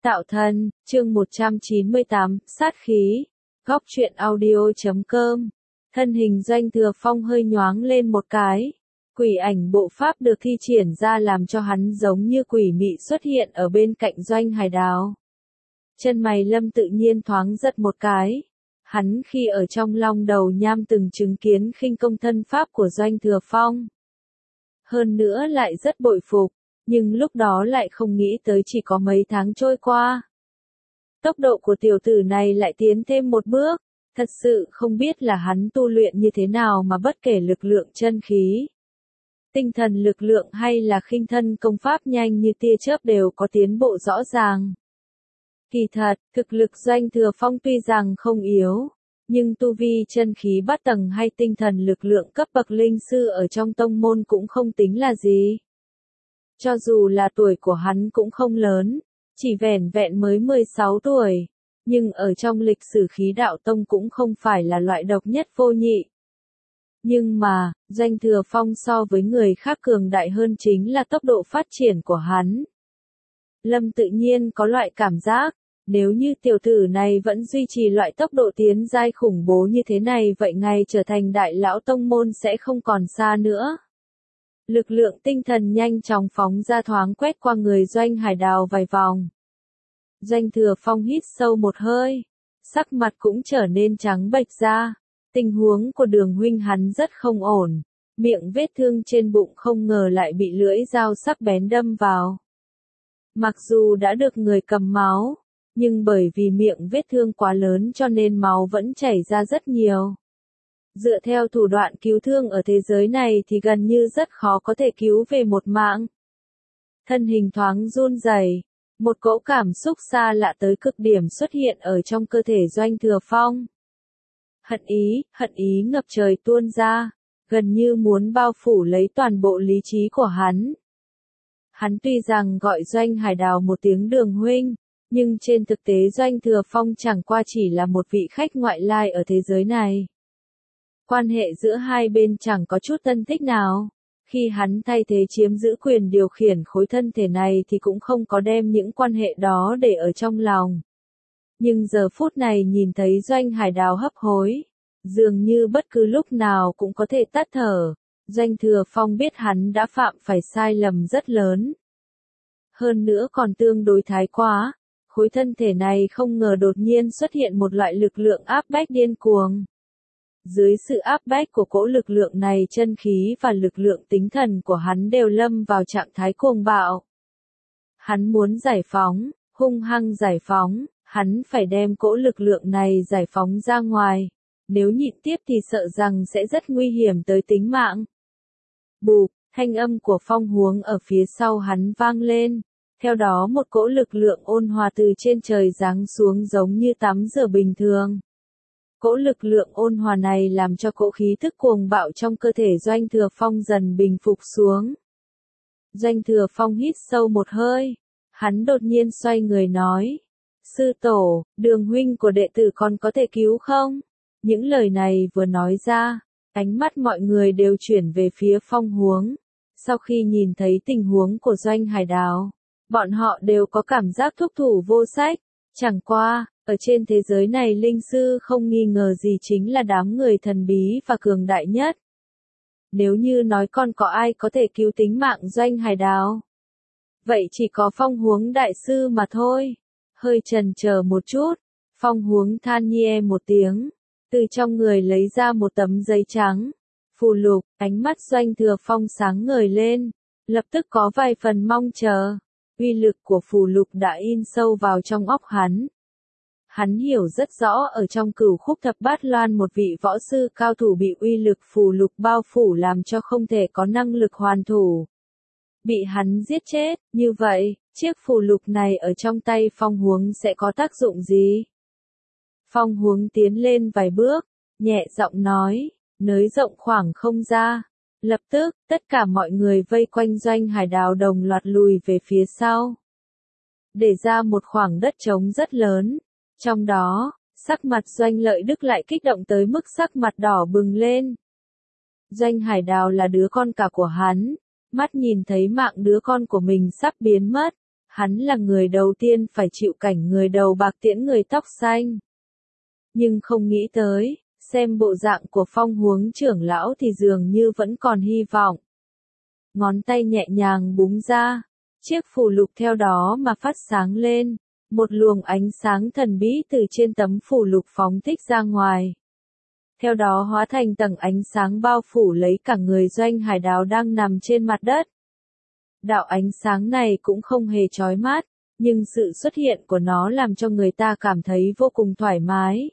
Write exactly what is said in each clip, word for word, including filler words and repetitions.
Tạo thân, chương một trăm chín mươi tám, sát khí. Góc truyện audio chấm com. Thân hình Doanh Thừa Phong hơi nhoáng lên một cái. Quỷ ảnh bộ pháp được thi triển ra làm cho hắn giống như quỷ mị xuất hiện ở bên cạnh Doanh Hải Đào. Chân mày Lâm tự nhiên thoáng giật một cái. Hắn khi ở trong Long Đầu Nham từng chứng kiến khinh công thân pháp của Doanh Thừa Phong. Hơn nữa lại rất bội phục. Nhưng lúc đó lại không nghĩ tới chỉ có mấy tháng trôi qua. Tốc độ của tiểu tử này lại tiến thêm một bước, thật sự không biết là hắn tu luyện như thế nào mà bất kể lực lượng chân khí, tinh thần lực lượng hay là khinh thân công pháp nhanh như tia chớp đều có tiến bộ rõ ràng. Kỳ thật, thực lực Doanh Thừa Phong tuy rằng không yếu, nhưng tu vi chân khí bát tầng hay tinh thần lực lượng cấp bậc linh sư ở trong tông môn cũng không tính là gì. Cho dù là tuổi của hắn cũng không lớn, chỉ vẻn vẹn mới mười sáu tuổi, nhưng ở trong lịch sử khí đạo tông cũng không phải là loại độc nhất vô nhị. Nhưng mà, Doanh Thừa Phong so với người khác cường đại hơn chính là tốc độ phát triển của hắn. Lâm tự nhiên có loại cảm giác, nếu như tiểu tử này vẫn duy trì loại tốc độ tiến giai khủng bố như thế này vậy ngày trở thành đại lão tông môn sẽ không còn xa nữa. Lực lượng tinh thần nhanh chóng phóng ra thoáng quét qua người Doanh Hải Đào vài vòng. Doanh Thừa Phong hít sâu một hơi, sắc mặt cũng trở nên trắng bệch ra. Tình huống của Đường huynh hắn rất không ổn, miệng vết thương trên bụng không ngờ lại bị lưỡi dao sắc bén đâm vào. Mặc dù đã được người cầm máu, nhưng bởi vì miệng vết thương quá lớn cho nên máu vẫn chảy ra rất nhiều. Dựa theo thủ đoạn cứu thương ở thế giới này thì gần như rất khó có thể cứu về một mạng. Thân hình thoáng run rẩy, một cỗ cảm xúc xa lạ tới cực điểm xuất hiện ở trong cơ thể Doanh Thừa Phong. Hận ý, hận ý ngập trời tuôn ra, gần như muốn bao phủ lấy toàn bộ lý trí của hắn. Hắn tuy rằng gọi Doanh Hải Đào một tiếng Đường huynh, nhưng trên thực tế Doanh Thừa Phong chẳng qua chỉ là một vị khách ngoại lai ở thế giới này. Quan hệ giữa hai bên chẳng có chút thân thích nào. Khi hắn thay thế chiếm giữ quyền điều khiển khối thân thể này thì cũng không có đem những quan hệ đó để ở trong lòng. Nhưng giờ phút này nhìn thấy Doanh Hải Đào hấp hối, dường như bất cứ lúc nào cũng có thể tắt thở, Doanh Thừa Phong biết hắn đã phạm phải sai lầm rất lớn. Hơn nữa còn tương đối thái quá, khối thân thể này không ngờ đột nhiên xuất hiện một loại lực lượng áp bách điên cuồng. Dưới sự áp bách của cỗ lực lượng này chân khí và lực lượng tinh thần của hắn đều lâm vào trạng thái cuồng bạo. Hắn muốn giải phóng, hung hăng giải phóng, hắn phải đem cỗ lực lượng này giải phóng ra ngoài. Nếu nhịn tiếp thì sợ rằng sẽ rất nguy hiểm tới tính mạng. Bụp, thanh âm của Phong Huống ở phía sau hắn vang lên. Theo đó một cỗ lực lượng ôn hòa từ trên trời giáng xuống giống như tắm rửa bình thường. Cỗ lực lượng ôn hòa này làm cho cỗ khí thức cuồng bạo trong cơ thể Doanh Thừa Phong dần bình phục xuống. Doanh Thừa Phong hít sâu một hơi, hắn đột nhiên xoay người nói, sư tổ, Đường huynh của đệ tử còn có thể cứu không? Những lời này vừa nói ra, ánh mắt mọi người đều chuyển về phía Phong Huống. Sau khi nhìn thấy tình huống của Doanh Hải Đào, bọn họ đều có cảm giác thúc thủ vô sách, chẳng qua. Ở trên thế giới này linh sư không nghi ngờ gì chính là đám người thần bí và cường đại nhất. Nếu như nói còn có ai có thể cứu tính mạng Doanh Hải Đào, vậy chỉ có Phong Huống đại sư mà thôi. Hơi chần chờ một chút, Phong Huống than nhẹ một tiếng, từ trong người lấy ra một tấm giấy trắng, phù lục, ánh mắt Doanh Thừa Phong sáng ngời lên, lập tức có vài phần mong chờ. Uy lực của phù lục đã in sâu vào trong óc hắn. Hắn hiểu rất rõ ở trong Cửu Khúc Thập Bát Loan một vị võ sư cao thủ bị uy lực phù lục bao phủ làm cho không thể có năng lực hoàn thủ. Bị hắn giết chết, như vậy, chiếc phù lục này ở trong tay Phong Huống sẽ có tác dụng gì? Phong Huống tiến lên vài bước, nhẹ giọng nói, nới rộng khoảng không ra. Lập tức, tất cả mọi người vây quanh Doanh Hải Đào đồng loạt lùi về phía sau. Để ra một khoảng đất trống rất lớn. Trong đó, sắc mặt Doanh Lợi Đức lại kích động tới mức sắc mặt đỏ bừng lên. Doanh Hải Đào là đứa con cả của hắn, mắt nhìn thấy mạng đứa con của mình sắp biến mất, hắn là người đầu tiên phải chịu cảnh người đầu bạc tiễn người tóc xanh. Nhưng không nghĩ tới, xem bộ dạng của Phong Huống trưởng lão thì dường như vẫn còn hy vọng. Ngón tay nhẹ nhàng búng ra, chiếc phù lục theo đó mà phát sáng lên, một luồng ánh sáng thần bí từ trên tấm phù lục phóng thích ra ngoài. Theo đó hóa thành tầng ánh sáng bao phủ lấy cả người Doanh Hải Đào đang nằm trên mặt đất. Đạo ánh sáng này cũng không hề chói mắt, nhưng sự xuất hiện của nó làm cho người ta cảm thấy vô cùng thoải mái.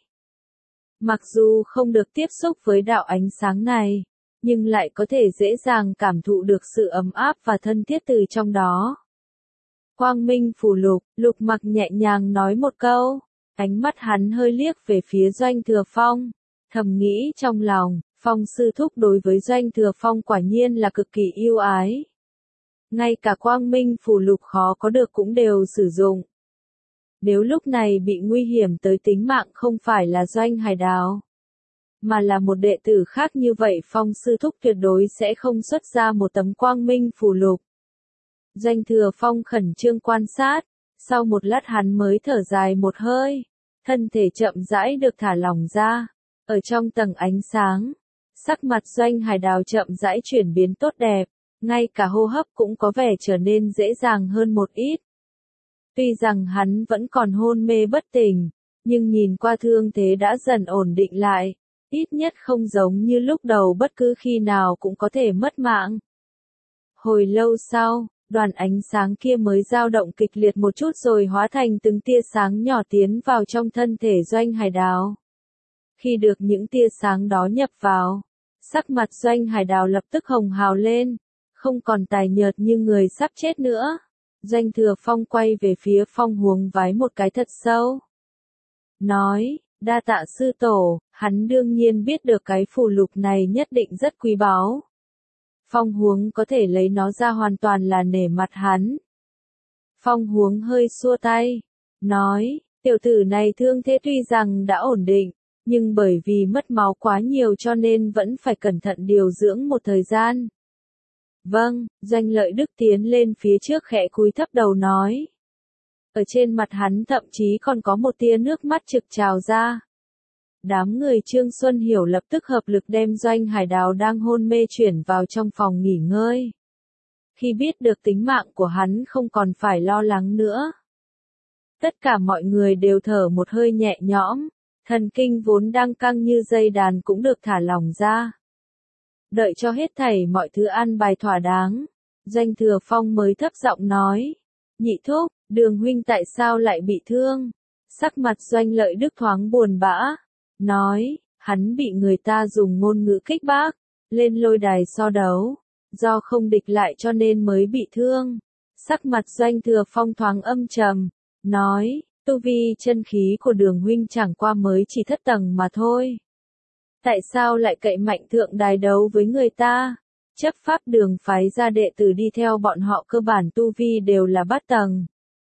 Mặc dù không được tiếp xúc với đạo ánh sáng này, nhưng lại có thể dễ dàng cảm thụ được sự ấm áp và thân thiết từ trong đó. Quang minh phù lục, Lục Mặc nhẹ nhàng nói một câu, ánh mắt hắn hơi liếc về phía Doanh Thừa Phong, thầm nghĩ trong lòng, Phong sư thúc đối với Doanh Thừa Phong quả nhiên là cực kỳ yêu ái. Ngay cả quang minh phù lục khó có được cũng đều sử dụng. Nếu lúc này bị nguy hiểm tới tính mạng không phải là Doanh Hải Đào, mà là một đệ tử khác như vậy Phong sư thúc tuyệt đối sẽ không xuất ra một tấm quang minh phù lục. Doanh Thừa Phong khẩn trương quan sát, sau một lát hắn mới thở dài một hơi, thân thể chậm rãi được thả lỏng ra, ở trong tầng ánh sáng, sắc mặt Doanh Hải Đào chậm rãi chuyển biến tốt đẹp, ngay cả hô hấp cũng có vẻ trở nên dễ dàng hơn một ít. Tuy rằng hắn vẫn còn hôn mê bất tỉnh, nhưng nhìn qua thương thế đã dần ổn định lại, ít nhất không giống như lúc đầu bất cứ khi nào cũng có thể mất mạng. Hồi lâu sau, đoàn ánh sáng kia mới dao động kịch liệt một chút rồi hóa thành từng tia sáng nhỏ tiến vào trong thân thể Doanh Hải Đào. Khi được những tia sáng đó nhập vào, sắc mặt Doanh Hải Đào lập tức hồng hào lên, không còn tái nhợt như người sắp chết nữa. Doanh Thừa Phong quay về phía Phong Huống vái một cái thật sâu. Nói, đa tạ sư tổ, hắn đương nhiên biết được cái phù lục này nhất định rất quý báu. Phong Huống có thể lấy nó ra hoàn toàn là nể mặt hắn. Phong Huống hơi xua tay, nói, tiểu tử này thương thế tuy rằng đã ổn định, nhưng bởi vì mất máu quá nhiều cho nên vẫn phải cẩn thận điều dưỡng một thời gian. Vâng, Doanh Lợi Đức tiến lên phía trước khẽ cúi thấp đầu nói. Ở trên mặt hắn thậm chí còn có một tia nước mắt trực trào ra. Đám người Trương Xuân Hiểu lập tức hợp lực đem Doanh Hải Đào đang hôn mê chuyển vào trong phòng nghỉ ngơi. Khi biết được tính mạng của hắn không còn phải lo lắng nữa. Tất cả mọi người đều thở một hơi nhẹ nhõm, thần kinh vốn đang căng như dây đàn cũng được thả lỏng ra. Đợi cho hết thảy mọi thứ an bài thỏa đáng, Doanh Thừa Phong mới thấp giọng nói, nhị thúc, Đường huynh tại sao lại bị thương? Sắc mặt Doanh Lợi Đức thoáng buồn bã, nói, hắn bị người ta dùng ngôn ngữ kích bác, lên lôi đài so đấu, do không địch lại cho nên mới bị thương. Sắc mặt Doanh Thừa Phong thoáng âm trầm, nói, tu vi chân khí của Đường huynh chẳng qua mới chỉ thất tầng mà thôi. Tại sao lại cậy mạnh thượng đài đấu với người ta? Chấp pháp đường phái ra đệ tử đi theo bọn họ cơ bản tu vi đều là bát tầng,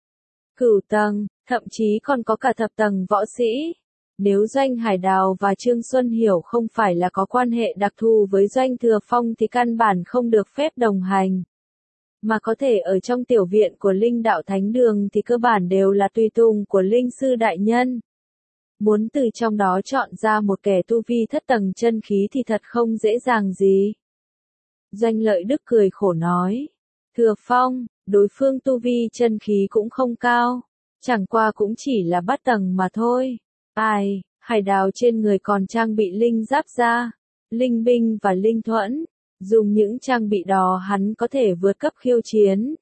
cửu tầng, thậm chí còn có cả thập tầng võ sĩ. Nếu Doanh Hải Đào và Trương Xuân Hiểu không phải là có quan hệ đặc thù với Doanh Thừa Phong thì căn bản không được phép đồng hành. Mà có thể ở trong tiểu viện của Linh Đạo Thánh Đường thì cơ bản đều là tùy tùng của Linh Sư Đại Nhân. Muốn từ trong đó chọn ra một kẻ tu vi thất tầng chân khí thì thật không dễ dàng gì. Doanh Lợi Đức cười khổ nói, Thừa Phong, đối phương tu vi chân khí cũng không cao, chẳng qua cũng chỉ là bát tầng mà thôi. Ai, Hải Đào trên người còn trang bị linh giáp da, linh binh và linh thuẫn, dùng những trang bị đó hắn có thể vượt cấp khiêu chiến.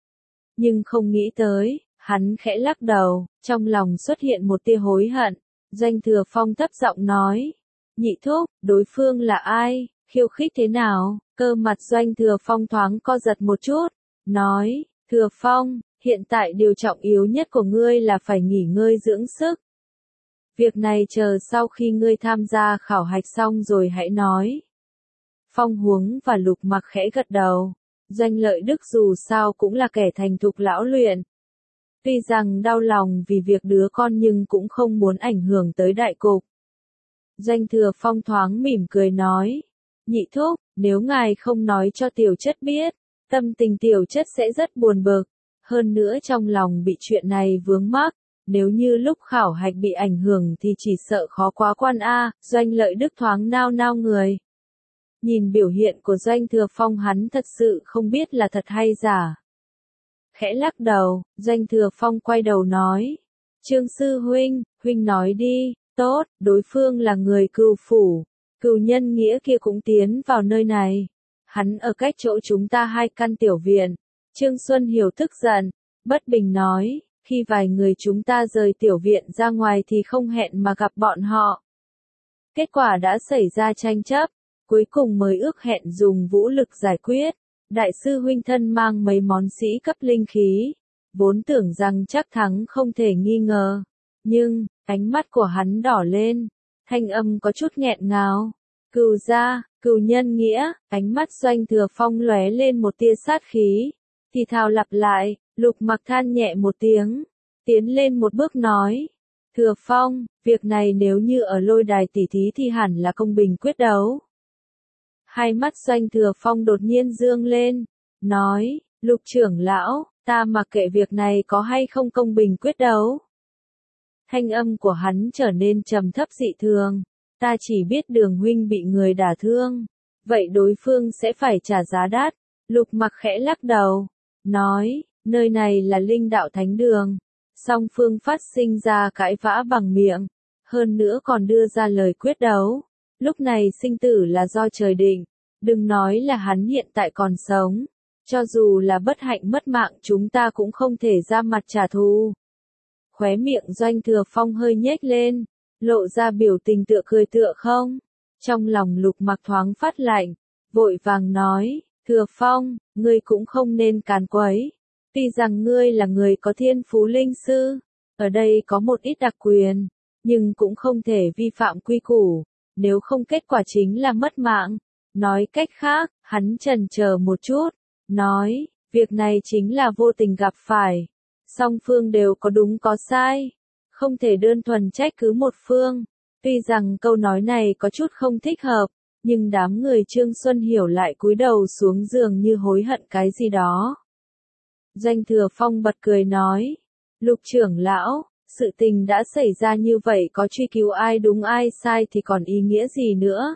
Nhưng không nghĩ tới, hắn khẽ lắc đầu, trong lòng xuất hiện một tia hối hận. Doanh Thừa Phong thấp giọng nói, nhị thúc, đối phương là ai, khiêu khích thế nào? Cơ mặt Doanh Thừa Phong thoáng co giật một chút, nói, Thừa Phong, hiện tại điều trọng yếu nhất của ngươi là phải nghỉ ngơi dưỡng sức. Việc này chờ sau khi ngươi tham gia khảo hạch xong rồi hãy nói. Phong Huống và Lục Mặc khẽ gật đầu, Doanh Lợi Đức dù sao cũng là kẻ thành thục lão luyện. Tuy rằng đau lòng vì việc đứa con nhưng cũng không muốn ảnh hưởng tới đại cục. Doanh Thừa Phong thoáng mỉm cười nói, nhị thúc, nếu ngài không nói cho tiểu chất biết, tâm tình tiểu chất sẽ rất buồn bực. Hơn nữa trong lòng bị chuyện này vướng mắc, nếu như lúc khảo hạch bị ảnh hưởng thì chỉ sợ khó quá quan a. Doanh Lợi Đức thoáng nao nao người. Nhìn biểu hiện của Doanh Thừa Phong hắn thật sự không biết là thật hay giả. Khẽ lắc đầu, Doanh Thừa Phong quay đầu nói. Trương sư huynh, huynh nói đi, tốt, đối phương là người Cừu phủ, Cừu nhân nghĩa kia cũng tiến vào nơi này. Hắn ở cách chỗ chúng ta hai căn tiểu viện. Trương Xuân Hiểu tức giận, bất bình nói, khi vài người chúng ta rời tiểu viện ra ngoài thì không hẹn mà gặp bọn họ. Kết quả đã xảy ra tranh chấp, cuối cùng mới ước hẹn dùng vũ lực giải quyết. Đại sư huynh thân mang mấy món sĩ cấp linh khí, vốn tưởng rằng chắc thắng không thể nghi ngờ. Nhưng, ánh mắt của hắn đỏ lên, thanh âm có chút nghẹn ngào. Cừu gia, Cừu nhân nghĩa, ánh mắt Doanh Thừa Phong lóe lên một tia sát khí. Thì thào lặp lại, Lục Mặc than nhẹ một tiếng, tiến lên một bước nói. Thừa Phong, việc này nếu như ở lôi đài tỉ thí thì hẳn là công bình quyết đấu. Hai mắt Doanh Thừa Phong đột nhiên dương lên, nói, Lục trưởng lão, ta mặc kệ việc này có hay không công bình quyết đấu. Thanh âm của hắn trở nên trầm thấp dị thường, ta chỉ biết Đường huynh bị người đả thương, vậy đối phương sẽ phải trả giá đắt. Lục Mặc khẽ lắc đầu, nói, nơi này là Linh Đạo Thánh Đường, song phương phát sinh ra cãi vã bằng miệng, hơn nữa còn đưa ra lời quyết đấu. Lúc này sinh tử là do trời định, đừng nói là hắn hiện tại còn sống, cho dù là bất hạnh mất mạng chúng ta cũng không thể ra mặt trả thù. Khóe miệng Doanh Thừa Phong hơi nhếch lên, lộ ra biểu tình tựa cười tựa không. Trong lòng Lục Mặc thoáng phát lạnh, vội vàng nói, Thừa Phong, ngươi cũng không nên càn quấy. Tuy rằng ngươi là người có thiên phú linh sư, ở đây có một ít đặc quyền, nhưng cũng không thể vi phạm quy củ, nếu không kết quả chính là mất mạng. Nói cách khác, hắn chần chờ một chút, nói, việc này chính là vô tình gặp phải. Song phương đều có đúng có sai, không thể đơn thuần trách cứ một phương. Tuy rằng câu nói này có chút không thích hợp, nhưng đám người Trương Xuân Hiểu lại cúi đầu xuống giường như hối hận cái gì đó. Doanh Thừa Phong bật cười nói, Lục trưởng lão, sự tình đã xảy ra như vậy có truy cứu ai đúng ai sai thì còn ý nghĩa gì nữa.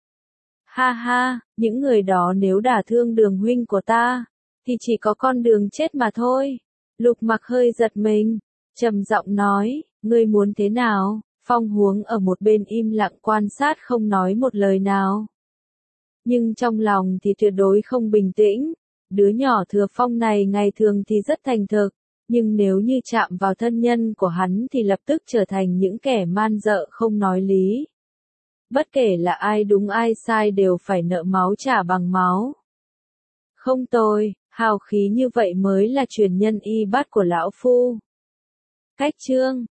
Ha ha, những người đó nếu đả thương Đường huynh của ta, thì chỉ có con đường chết mà thôi. Lục Mặc hơi giật mình, trầm giọng nói, ngươi muốn thế nào? Phong Huống ở một bên im lặng quan sát không nói một lời nào. Nhưng trong lòng thì tuyệt đối không bình tĩnh, đứa nhỏ Thừa Phong này ngày thường thì rất thành thực, nhưng nếu như chạm vào thân nhân của hắn thì lập tức trở thành những kẻ man dợ không nói lý. Bất kể là ai đúng ai sai đều phải nợ máu trả bằng máu. Không tồi, hào khí như vậy mới là truyền nhân y bát của lão phu. Cách chương